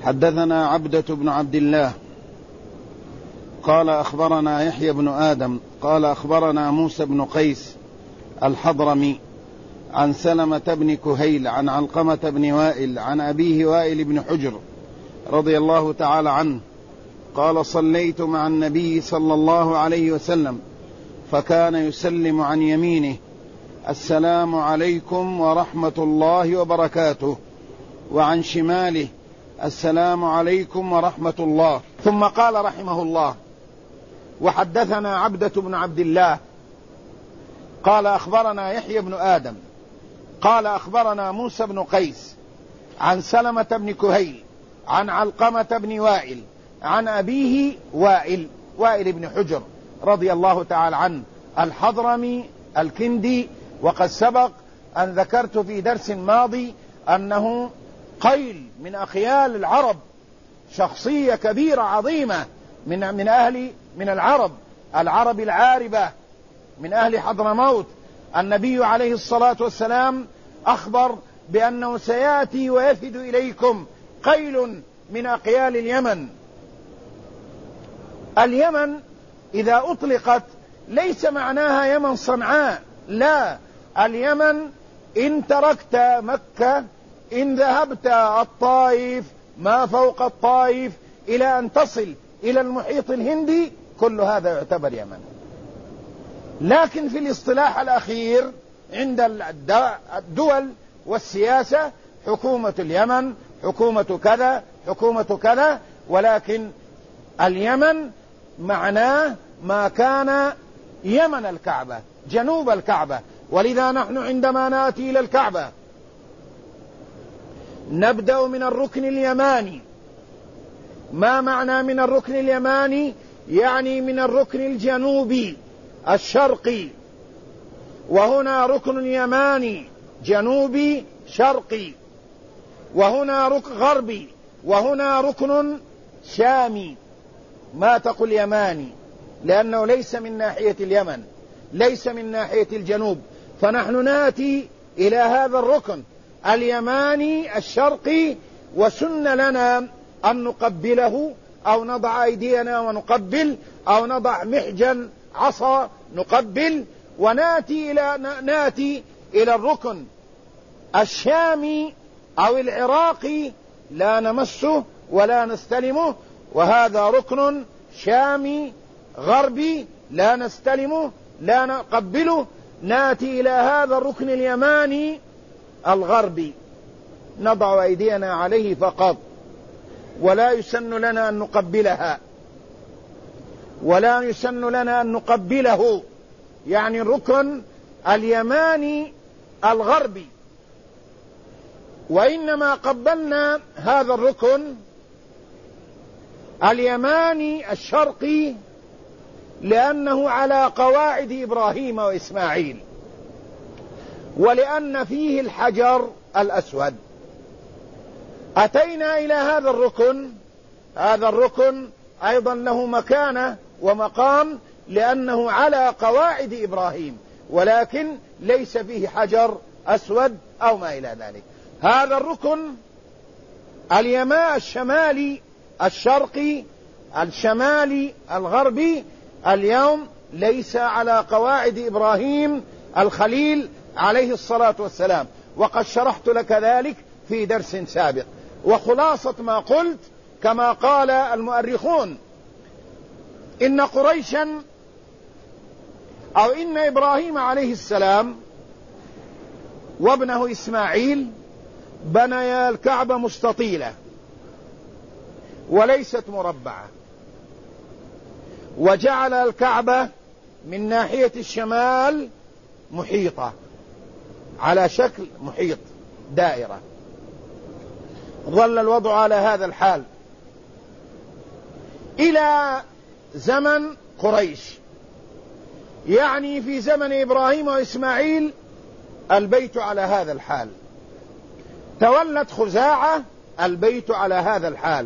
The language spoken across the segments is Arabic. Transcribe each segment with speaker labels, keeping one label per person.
Speaker 1: حدثنا عبدة بن عبد الله قال أخبرنا يحيى بن آدم قال أخبرنا موسى بن قيس الحضرمي عن سلمة بن كهيل عن علقمة بن وائل عن أبيه وائل بن حجر رضي الله تعالى عنه قال صليت مع النبي صلى الله عليه وسلم فكان يسلم عن يمينه السلام عليكم ورحمة الله وبركاته، وعن شماله السلام عليكم ورحمة الله. ثم قال رحمه الله: وحدثنا عبدة بن عبد الله قال أخبرنا يحيى بن آدم قال أخبرنا موسى بن قيس عن سلمة بن كهيل عن علقمة بن وائل عن أبيه وائل بن حجر رضي الله تعالى عنه الحضرمي الكندي. وقد سبق أن ذكرت في درس ماضي أنه قيل من أخيال العرب، شخصية كبيرة عظيمة من العرب العاربة، من أهل حضرموت. النبي عليه الصلاة والسلام أخبر بأنه سيأتي ويفد إليكم قيل من أقيال اليمن. اليمن إذا أطلقت ليس معناها يمن صنعاء، لا، اليمن إن تركت مكة، إن ذهبت الطائف، ما فوق الطائف، إلى أن تصل إلى المحيط الهندي، كل هذا يعتبر يمن. لكن في الاصطلاح الأخير عند الدول والسياسة حكومة اليمن، حكومة كذا، حكومة كذا، ولكن اليمن معناه ما كان يمن الكعبة، جنوب الكعبة. ولذا نحن عندما نأتي إلى الكعبة نبدأ من الركن اليماني. ما معنى من الركن اليماني؟ يعني من الركن الجنوبي الشرقي، وهنا ركن يماني جنوبي شرقي، وهنا ركن غربي، وهنا ركن شامي. ما تقل يماني لأنه ليس من ناحية اليمن، ليس من ناحية الجنوب، فنحن نأتي إلى هذا الركن اليماني الشرقي، وسن لنا أن نقبله أو نضع أيدينا ونقبل، أو نضع محجا عصا نقبل، ونأتي إلى الركن الشامي أو العراقي لا نمسه ولا نستلمه، وهذا ركن شامي غربي لا نستلمه لا نقبله. نأتي إلى هذا الركن اليماني الغربي نضع أيدينا عليه فقط، ولا يسن لنا أن نقبلها، ولا يسن لنا أن نقبله، يعني الركن اليماني الغربي. وإنما قبلنا هذا الركن اليماني الشرقي لأنه على قواعد إبراهيم وإسماعيل، ولأن فيه الحجر الأسود. أتينا إلى هذا الركن، هذا الركن أيضا له مكانة ومقام لأنه على قواعد إبراهيم، ولكن ليس فيه حجر أسود أو ما إلى ذلك. هذا الركن الشمالي الشرقي الشمالي الغربي اليوم ليس على قواعد إبراهيم الخليل عليه الصلاة والسلام، وقد شرحت لك ذلك في درس سابق. وخلاصة ما قلت كما قال المؤرخون: إن قريشا أو إن إبراهيم عليه السلام وابنه إسماعيل بنيا الكعبة مستطيلة وليست مربعة، وجعل الكعبة من ناحية الشمال محيطة على شكل محيط دائرة. ظل الوضع على هذا الحال إلى زمن قريش، يعني في زمن إبراهيم وإسماعيل البيت على هذا الحال. تولت خزاعة البيت على هذا الحال.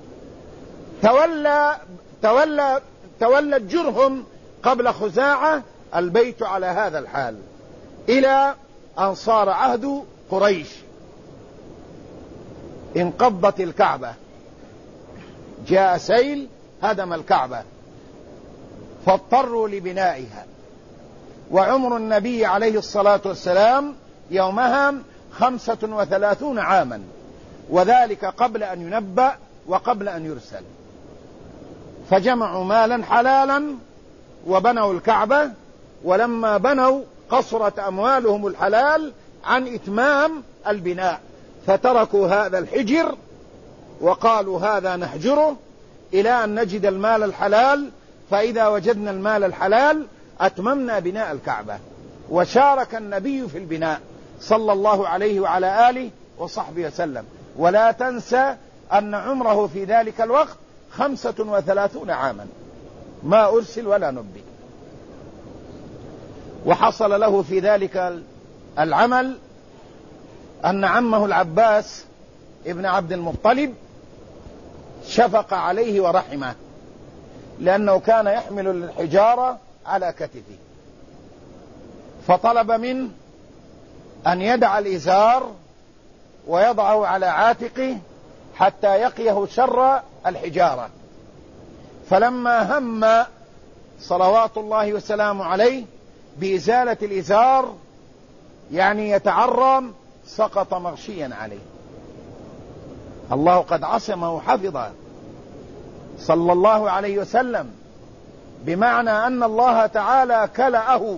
Speaker 1: تولت جرهم قبل خزاعة البيت على هذا الحال، إلى أن صار عهد قريش انقضت الكعبة جاء سيل هدم الكعبة فاضطروا لبنائها. وعمر النبي عليه الصلاة والسلام يومها 35 عاما، وذلك قبل أن ينبأ وقبل أن يرسل. فجمعوا مالا حلالا وبنوا الكعبة، ولما بنوا قصرت أموالهم الحلال عن إتمام البناء، فتركوا هذا الحجر وقالوا هذا نحجره إلى أن نجد المال الحلال، فإذا وجدنا المال الحلال أتممنا بناء الكعبة. وشارك النبي في البناء صلى الله عليه وعلى آله وصحبه وسلم. ولا تنسى أن عمره في ذلك الوقت 35 عاما، ما أرسل ولا نبي. وحصل له في ذلك العمل أن عمه العباس ابن عبد المطلب شفق عليه ورحمه، لأنه كان يحمل الحجارة على كتفه، فطلب منه أن يدع الإزار ويضعه على عاتقه حتى يقيه شر الحجارة. فلما هم صلوات الله وسلامه عليه بإزالة الإزار، يعني يتعرم، سقط مغشيا عليه. الله قد عصمه وحفظه صلى الله عليه وسلم، بمعنى أن الله تعالى كلأه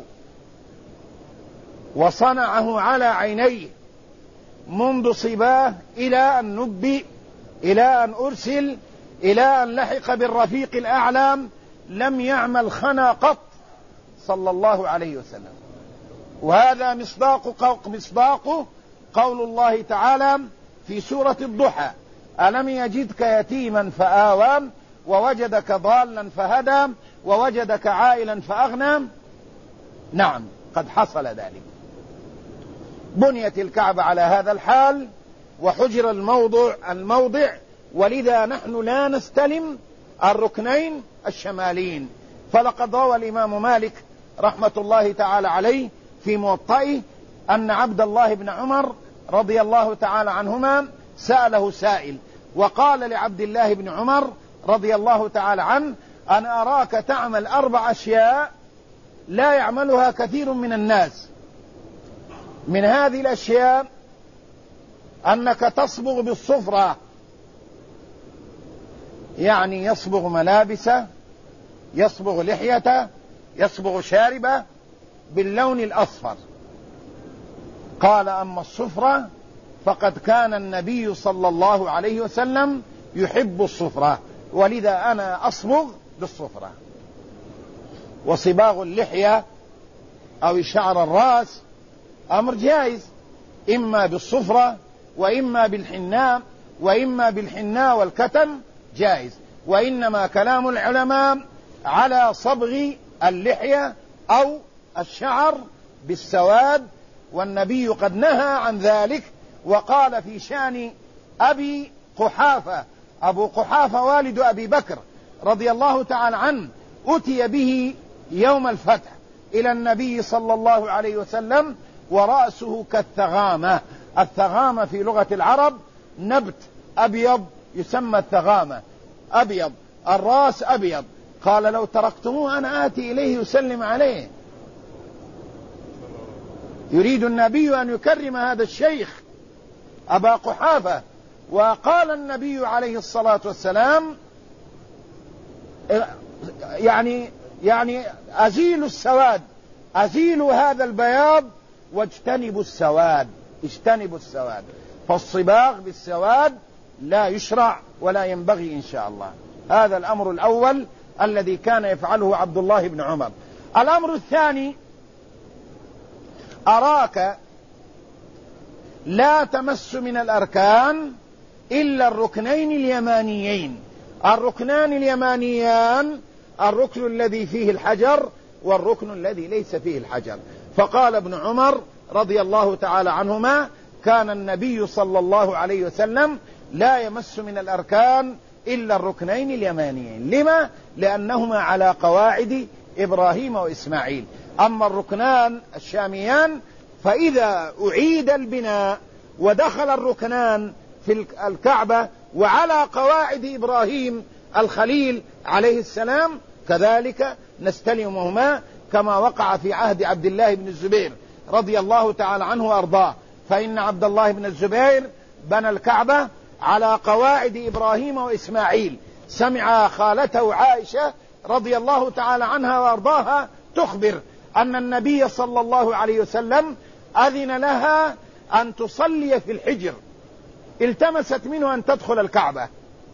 Speaker 1: وصنعه على عينيه منذ صباه إلى أن نبئ، إلى أن أرسل، إلى أن لحق بالرفيق الأعلى، لم يعمل خنا قط صلى الله عليه وسلم. وهذا مصداق قول الله تعالى في سورة الضحى: ألم يجدك يتيما فآوى ووجدك ضالا فهدى ووجدك عائلا فأغنى. نعم، قد حصل ذلك. بنيت الكعبة على هذا الحال وحجر الموضع، ولذا نحن لا نستلم الركنين الشمالين. فلقد روى الإمام مالك رحمة الله تعالى عليه في موطئه أن عبد الله بن عمر رضي الله تعالى عنهما سأله سائل وقال لعبد الله بن عمر رضي الله تعالى عنه: أنا أراك تعمل 4 أشياء لا يعملها كثير من الناس. من هذه الأشياء أنك تصبغ بالصفرة، يعني يصبغ ملابسه، يصبغ لحيته، يصبغ شاربه باللون الأصفر. قال: أما الصفرة فقد كان النبي صلى الله عليه وسلم يحب الصفرة، ولذا أنا أصبغ بالصفرة. وصباغ اللحية أو شعر الرأس أمر جائز، إما بالصفرة وإما بالحناء، وإما بالحناء والكتم جائز. وإنما كلام العلماء على صبغ اللحية أو الشعر بالسواد، والنبي قد نهى عن ذلك. وقال في شأن أبي قحافة، أبو قحافة والد أبي بكر رضي الله تعالى عنه، أتي به يوم الفتح إلى النبي صلى الله عليه وسلم ورأسه كالثغامة. الثغامة في لغة العرب نبت أبيض يسمى الثغامة، أبيض، الرأس أبيض. قال: لو تركتموه أنا آتي إليه يسلم عليه. يريد النبي أن يكرم هذا الشيخ أبا قحافة. وقال النبي عليه الصلاة والسلام: يعني أزيلوا السواد، أزيلوا هذا البياض واجتنبوا السواد، اجتنبوا السواد. فالصباغ بالسواد لا يشرع ولا ينبغي إن شاء الله. هذا الأمر الأول الذي كان يفعله عبد الله بن عمر. الأمر الثاني: أراك لا تمس من الأركان إلا الركنين اليمانيين. الركنان اليمانيان: الركن الذي فيه الحجر والركن الذي ليس فيه الحجر. فقال ابن عمر رضي الله تعالى عنهما: كان النبي صلى الله عليه وسلم لا يمس من الأركان إلا الركنين اليمانيين. لما؟ لأنهما على قواعد إبراهيم وإسماعيل. أما الركنان الشاميان فإذا أعيد البناء ودخل الركنان في الكعبة وعلى قواعد إبراهيم الخليل عليه السلام كذلك نستلمهما كما وقع في عهد عبد الله بن الزبير رضي الله تعالى عنه وأرضاه. فإن عبد الله بن الزبير بنى الكعبة على قواعد إبراهيم وإسماعيل. سمع خالته عائشة رضي الله تعالى عنها وأرضاها تخبر أن النبي صلى الله عليه وسلم أذن لها أن تصلي في الحجر، التمست منه أن تدخل الكعبة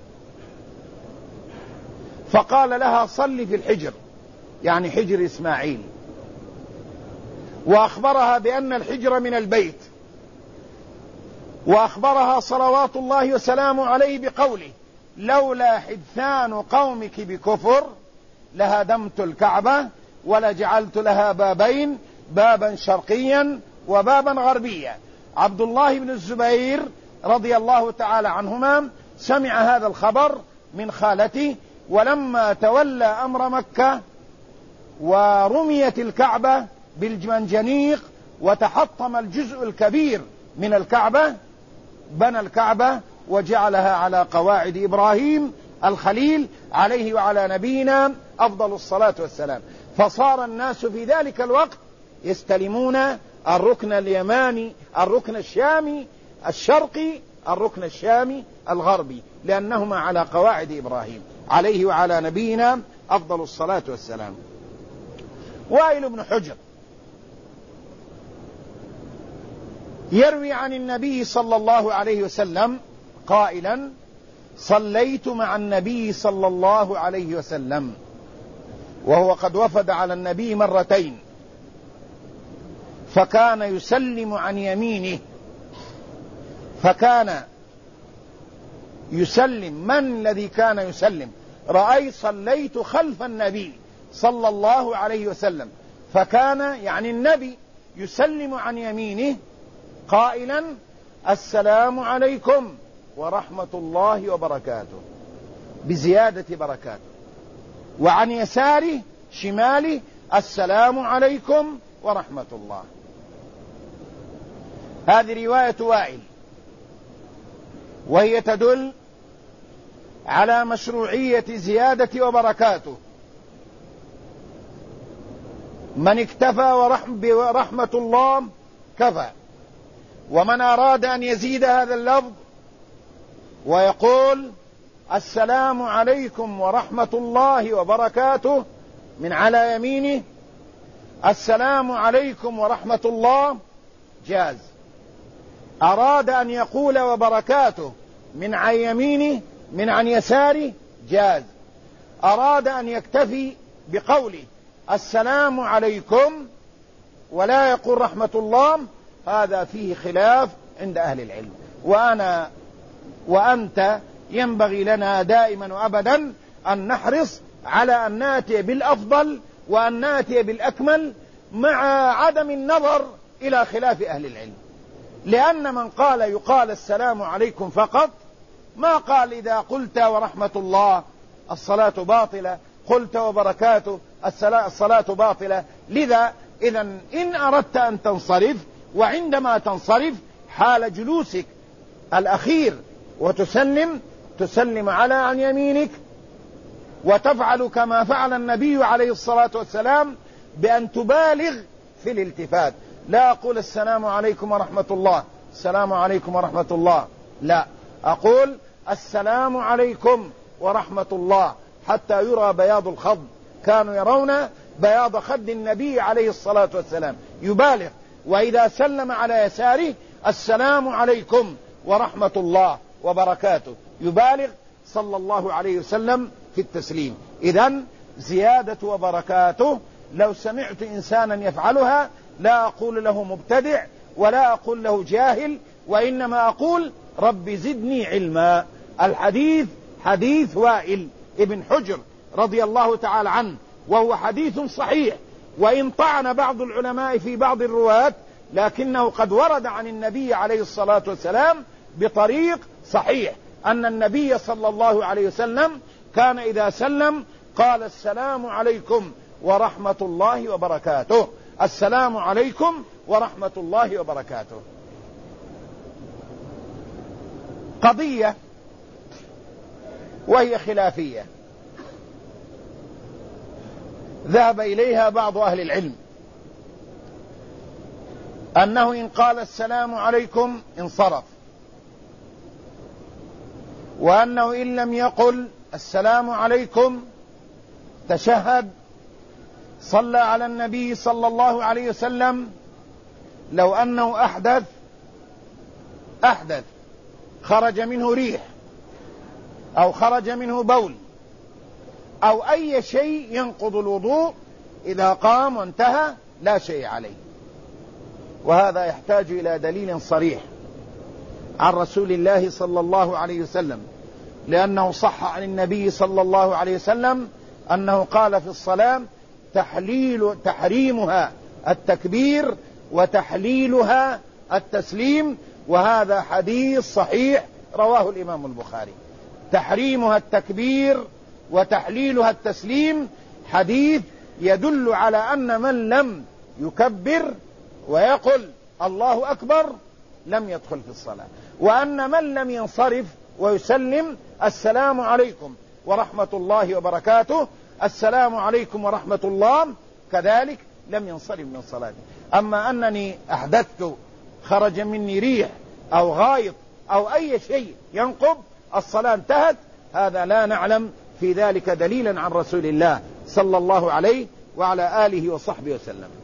Speaker 1: فقال لها صلي في الحجر، يعني حجر إسماعيل، وأخبرها بأن الحجر من البيت، وأخبرها صلوات الله وسلامه عليه بقوله لولا حدثان قومك بكفر لهدمت الكعبة ولجعلت لها بابين، بابا شرقيا وبابا غربيا. عبد الله بن الزبير رضي الله تعالى عنهما سمع هذا الخبر من خالته، ولما تولى أمر مكة ورميت الكعبة بالمنجنيق وتحطم الجزء الكبير من الكعبة بنى الكعبة وجعلها على قواعد إبراهيم الخليل عليه وعلى نبينا أفضل الصلاة والسلام. فصار الناس في ذلك الوقت يستلمون الركن اليماني، الركن الشامي الشرقي، الركن الشامي الغربي، لأنهما على قواعد إبراهيم عليه وعلى نبينا أفضل الصلاة والسلام. وائل بن حجر يروي عن النبي صلى الله عليه وسلم قائلا صليت مع النبي صلى الله عليه وسلم، وهو قد وفد على النبي مرتين، فكان يسلم عن يمينه، فكان يسلم. من الذي كان يسلم؟ رأيت صليت خلف النبي صلى الله عليه وسلم، فكان يعني النبي يسلم عن يمينه قائلا السلام عليكم ورحمة الله وبركاته بزيادة بركاته، وعن يساره شماله السلام عليكم ورحمة الله. هذه رواية وائل، وهي تدل على مشروعية زيادة وبركاته. من اكتفى برحمة الله كفى، ومن أراد أن يزيد هذا اللفظ ويقول السلام عليكم ورحمة الله وبركاته من على يمينه السلام عليكم ورحمة الله جاز. أراد أن يقول وبركاته من عن يمينه من عن يساره جاز. أراد أن يكتفي بقوله السلام عليكم ولا يقول رحمة الله، هذا فيه خلاف عند أهل العلم. وأنا وأنت ينبغي لنا دائما وأبدا أن نحرص على أن نأتي بالأفضل وأن نأتي بالأكمل مع عدم النظر إلى خلاف أهل العلم. لأن من قال يقال السلام عليكم فقط، ما قال إذا قلت ورحمة الله الصلاة باطلة، قلت وبركاته الصلاة باطلة. لذا إذن إن أردت أن تنصرف، وعندما تنصرف حال جلوسك الأخير تسلم على عن يمينك، وتفعل كما فعل النبي عليه الصلاة والسلام بأن تبالغ في الالتفات. لا أقول السلام عليكم ورحمة الله السلام عليكم ورحمة الله، لا، أقول السلام عليكم ورحمة الله حتى يرى بياض الخد. كانوا يرون بياض خد النبي عليه الصلاة والسلام، يبالغ. وإذا سلم على يساره السلام عليكم ورحمة الله وبركاته، يبالغ صلى الله عليه وسلم في التسليم. إذن زيادة وبركاته لو سمعت إنسانا يفعلها لا أقول له مبتدع ولا أقول له جاهل، وإنما أقول رب زدني علما. الحديث حديث وائل ابن حجر رضي الله تعالى عنه، وهو حديث صحيح، وإن طعن بعض العلماء في بعض الرواة، لكنه قد ورد عن النبي عليه الصلاة والسلام بطريق صحيح أن النبي صلى الله عليه وسلم كان إذا سلم قال السلام عليكم ورحمة الله وبركاته، السلام عليكم ورحمة الله وبركاته. وهي خلافية ذهب إليها بعض أهل العلم، أنه إن قال السلام عليكم انصرف، وأنه إن لم يقل السلام عليكم تشهد صلى على النبي صلى الله عليه وسلم. لو أنه أحدث خرج منه ريح أو خرج منه بول أو أي شيء ينقض الوضوء، إذا قام وانتهى لا شيء عليه. وهذا يحتاج إلى دليل صريح عن رسول الله صلى الله عليه وسلم، لأنه صح عن النبي صلى الله عليه وسلم أنه قال في الصلاة تحريمها التكبير وتحليلها التسليم، وهذا حديث صحيح رواه الإمام البخاري. تحريمها التكبير وتحليلها التسليم حديث يدل على أن من لم يكبر ويقل الله أكبر لم يدخل في الصلاة، وأن من لم ينصرف ويسلم السلام عليكم ورحمة الله وبركاته، السلام عليكم ورحمة الله، كذلك لم ينصرف من صلاته. أما أنني أحدثت خرج مني ريح أو غائط أو أي شيء ينقض الصلاة انتهت، هذا لا نعلم في ذلك دليلا عن رسول الله صلى الله عليه وعلى آله وصحبه وسلم.